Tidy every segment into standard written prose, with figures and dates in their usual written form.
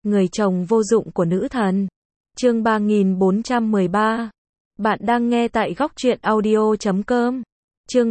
người chồng vô dụng của nữ thần. Chương 3413. Bạn đang nghe tại góc truyện audio.com. Chương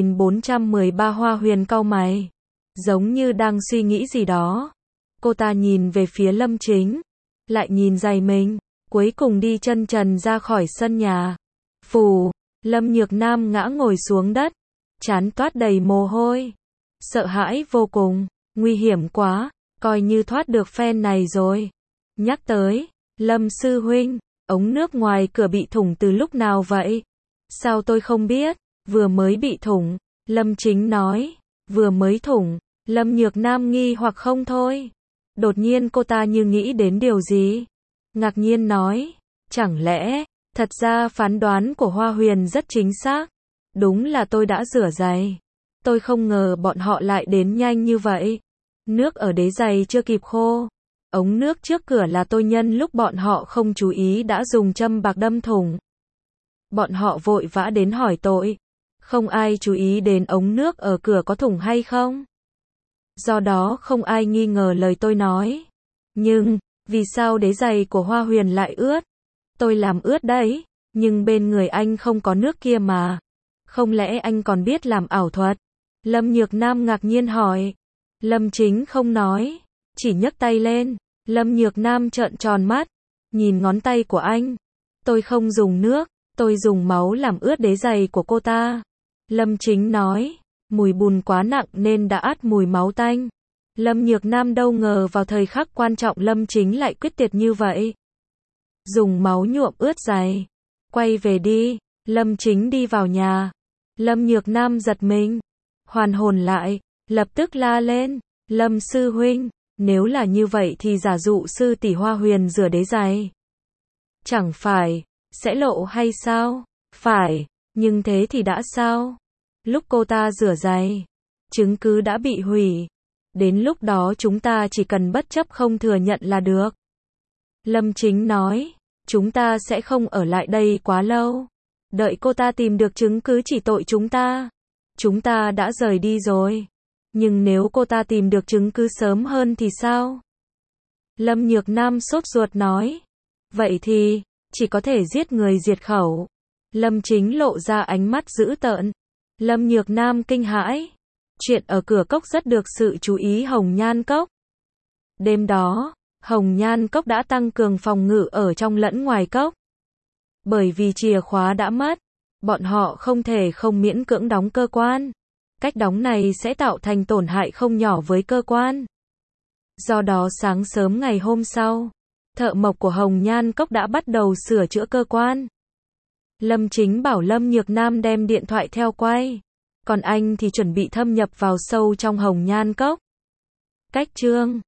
3413. Hoa Huyền cau mày, giống như đang suy nghĩ gì đó. Cô ta nhìn về phía Lâm Chính, lại nhìn giày mình, cuối cùng đi chân trần ra khỏi sân nhà. Phù, Lâm Nhược Nam ngã ngồi xuống đất, trán toát đầy mồ hôi, sợ hãi vô cùng, nguy hiểm quá, coi như thoát được phen này rồi. Nhắc tới, Lâm sư huynh, ống nước ngoài cửa bị thủng từ lúc nào vậy? Sao tôi không biết? Vừa mới bị thủng, Lâm Chính nói. Vừa mới thủng, Lâm Nhược Nam nghi hoặc không thôi. Đột nhiên cô ta như nghĩ đến điều gì, ngạc nhiên nói, chẳng lẽ, thật ra phán đoán của Hoa Huyền rất chính xác. Đúng là tôi đã rửa giày. Tôi không ngờ bọn họ lại đến nhanh như vậy. Nước ở đế giày chưa kịp khô. Ống nước trước cửa là tôi nhân lúc bọn họ không chú ý đã dùng châm bạc đâm thủng. Bọn họ vội vã đến hỏi tội. Không ai chú ý đến ống nước ở cửa có thủng hay không. Do đó không ai nghi ngờ lời tôi nói. Nhưng, vì sao đế giày của Hoa Huyền lại ướt? Tôi làm ướt đấy, nhưng bên người anh không có nước kia mà. Không lẽ anh còn biết làm ảo thuật? Lâm Nhược Nam ngạc nhiên hỏi. Lâm Chính không nói, chỉ nhấc tay lên. Lâm Nhược Nam trợn tròn mắt, nhìn ngón tay của anh. Tôi không dùng nước, tôi dùng máu làm ướt đế giày của cô ta. Lâm Chính nói, mùi bùn quá nặng nên đã át mùi máu tanh. Lâm Nhược Nam đâu ngờ vào thời khắc quan trọng Lâm Chính lại quyết tuyệt như vậy. Dùng máu nhuộm ướt giày. Quay về đi. Lâm Chính đi vào nhà. Lâm Nhược Nam giật mình, hoàn hồn lại, lập tức la lên, Lâm sư huynh, nếu là như vậy thì giả dụ sư tỷ Hoa Huyền rửa đế giày, chẳng phải sẽ lộ hay sao? Phải, nhưng thế thì đã sao? Lúc cô ta rửa giày, chứng cứ đã bị hủy. Đến lúc đó chúng ta chỉ cần bất chấp không thừa nhận là được. Lâm Chính nói, chúng ta sẽ không ở lại đây quá lâu. Đợi cô ta tìm được chứng cứ chỉ tội chúng ta đã rời đi rồi. Nhưng nếu cô ta tìm được chứng cứ sớm hơn thì sao? Lâm Nhược Nam sốt ruột nói. Vậy thì, chỉ có thể giết người diệt khẩu. Lâm Chính lộ ra ánh mắt dữ tợn. Lâm Nhược Nam kinh hãi. Chuyện ở cửa cốc rất được sự chú ý Hồng Nhan Cốc. Đêm đó, Hồng Nhan Cốc đã tăng cường phòng ngự ở trong lẫn ngoài cốc. Bởi vì chìa khóa đã mất, bọn họ không thể không miễn cưỡng đóng cơ quan. Cách đóng này sẽ tạo thành tổn hại không nhỏ với cơ quan. Do đó sáng sớm ngày hôm sau, thợ mộc của Hồng Nhan Cốc đã bắt đầu sửa chữa cơ quan. Lâm Chính bảo Lâm Nhược Nam đem điện thoại theo quay. Còn anh thì chuẩn bị thâm nhập vào sâu trong Hồng Nhan Cốc. Cách chương